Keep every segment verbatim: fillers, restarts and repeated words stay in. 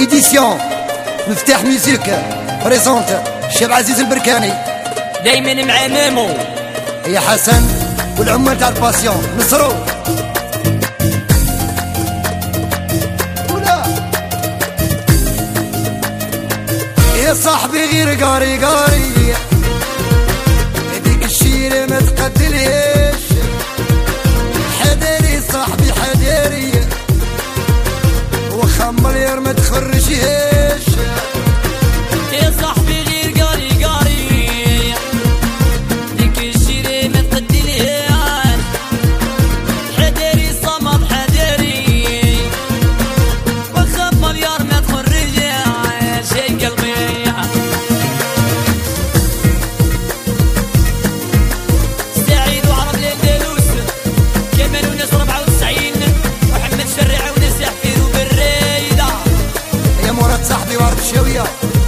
إيديسيون مفتاح ميوزيك بريزونت الشيخ عزيز البركاني دايما مع مامو يا حسن والعمال تاع الباسيون نصرو يا صاحبي غير قاري قاري هذيك الشيرة ما تقتلهاش حذاري صاحبي حذاري وخمر يا ما تخرجيهاش يا صاحبي غير قاري قاري ديك الشيرة ما تقتلهاش حذاري صمد حذاري وخمر يا ما تخرجيهاش يا قلبي صاحبي ورد الشاوية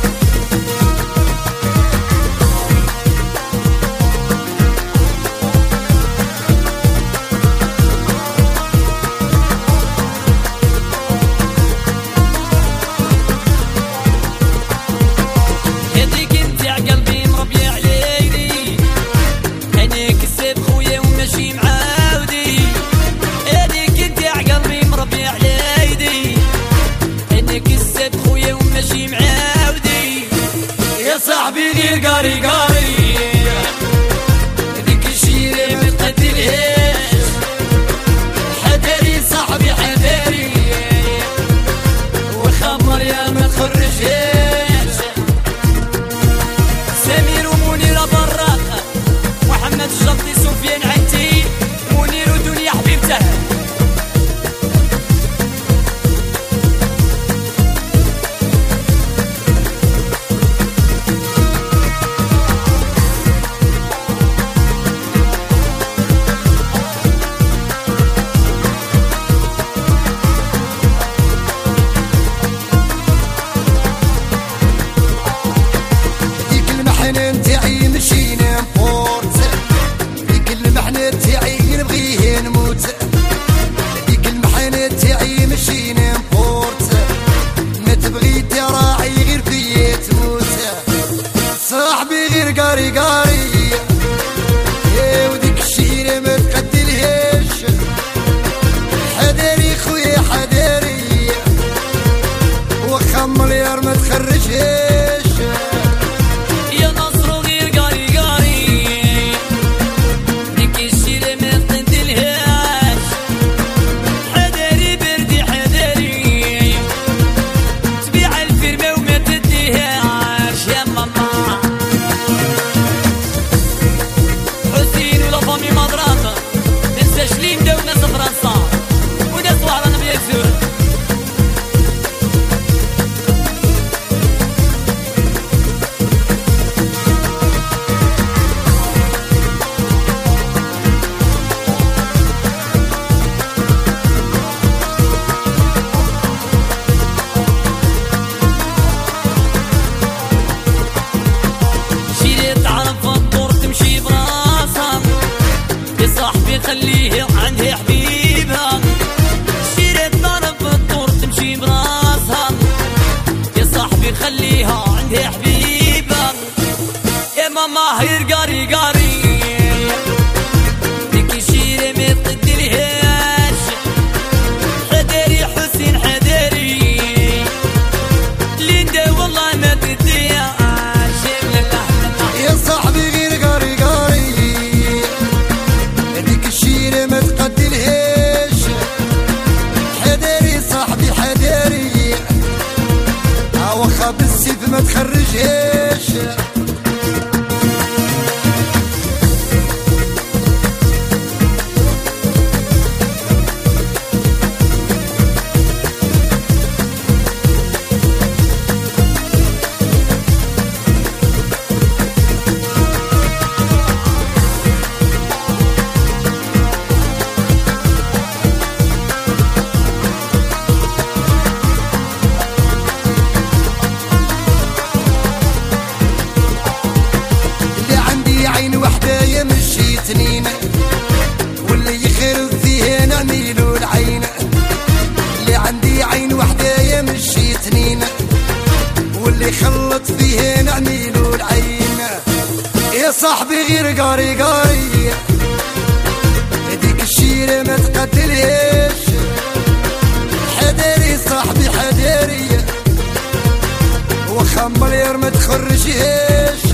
هذيك انت عقلبي مربي عليلي انا كسب خويا وماشي معاودي هذيك انت عقلبي مربي عليلي انا كسب خويا وماشي معاودي يا صاحبي غير قاري قاري هذيك الشيرة ما تقتلهاش حذاري صاحبي حذاري وخمر يا ما تخرجهاش سمير ومنيرة براقة محمد الشرطي سفيان عتي منير ودنيا حبيبته المحنة نتاعي ماشي نمبورت ديك المحنة نتاعي نبغيه نموت ديك المحنة نتاعي ماشي نمبورت ما تبغي تراعي غير فيا تموت صاحبي غير قاري قاري يا وديك الشيرة ما تقتلهاش حذاري خويا حذاري وخمر يا ما تخرجهاش خليه عندها حبيبها شيرة ضرب في الدور تمشي براسها يا صاحبي خليها عندها حبيبها يا ماما هير قاري قاري ديك الشيرة ما تقتلهاش حذاري حسين حذاري ليندا والله ما تديهاش يا صاحبي غير قاري قاري الشيرة ما تقتلهاش حذاري صاحبي حذاري اوخا بالسيف ما تخرجهاش سنين واللي يخرب فيه نعميلو العين اللي عندي عين وحده يمشي تنين واللي خلط فيه نعميلو العين. يا صاحبي غير قاري قاري هديك الشيرة ما تقتلهاش. حذاري صاحبي حذاري وخا مليار ما تخرجيهاش.